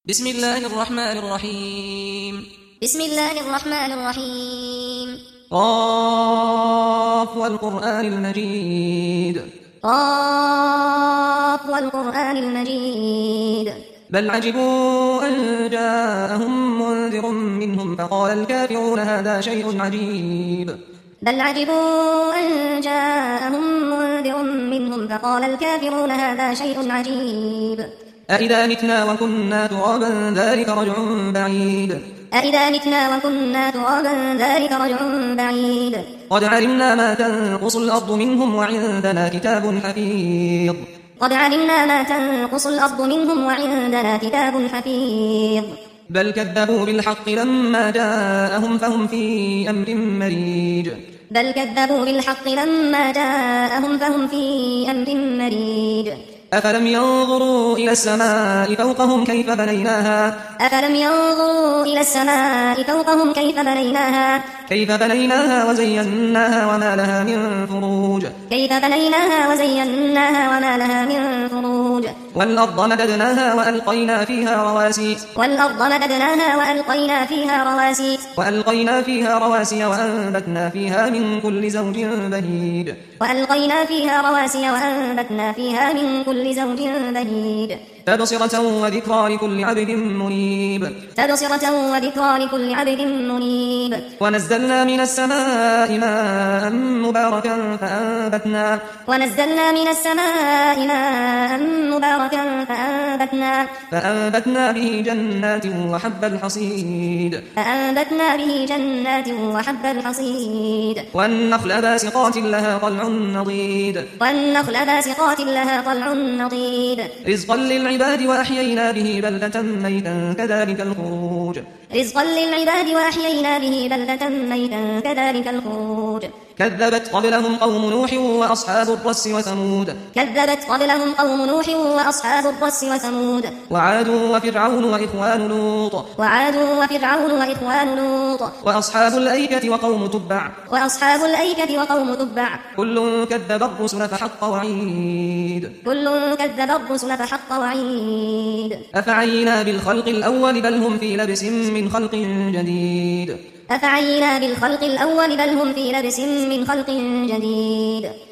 بسم الله الرحمن الرحيم بسم الله الرحمن الرحيم قاف والقرآن المجيد قاف والقرآن المجيد بل عجبوا أن جاءهم منذر منهم فقال الكافرون هذا شيء عجيب بل عجبوا أن جاءهم منذر منهم فقال الكافرون هذا شيء عجيب أإذا متنا وكنا ترابا ذلك رجع بعيد أإذا متنا وكنا ترابا ذلك رجع بعيد قد علمنا ما تنقص الأرض منهم وعندنا كتاب حفيظ قد علمنا ما تنقص الأرض منهم وعندنا كتاب حفيظ بل كذبوا بالحق لما جاءهم فهم في أمر مريج بل كذبوا بالحق لما جاءهم فهم في أمر مريج أفلم ينظروا إلى السماء فوقهم كيف بنيناها أفلم ينظروا إلى السماء فوقهم كيف بنيناها وزيناها وما لها من فروج كيف بنيناها وزيناها وما لها من فروج والأرض مددناها وألقينا فيها رواسي وأنبتنا فيها من كل زوج بهيج تبصرة وذكرى لكل عبد منيب ونزلنا من السماء ماء مباركا فأنبتنا به جنات وحب الحصيد والنخل باسقات لها طلع نضيد رزقا للعباد وأحيينا به بلدة ميتا كذلك الخروج كذبت قبلهم قوم نوح وأصحاب الرس وثمود وعاد وفرعون وإخوان لوط وأصحاب الأيكة وقوم تبع كل كذب الرسل فحق وعيد أفعينا بالخلق الأول بل هم في لبس من خلق جديد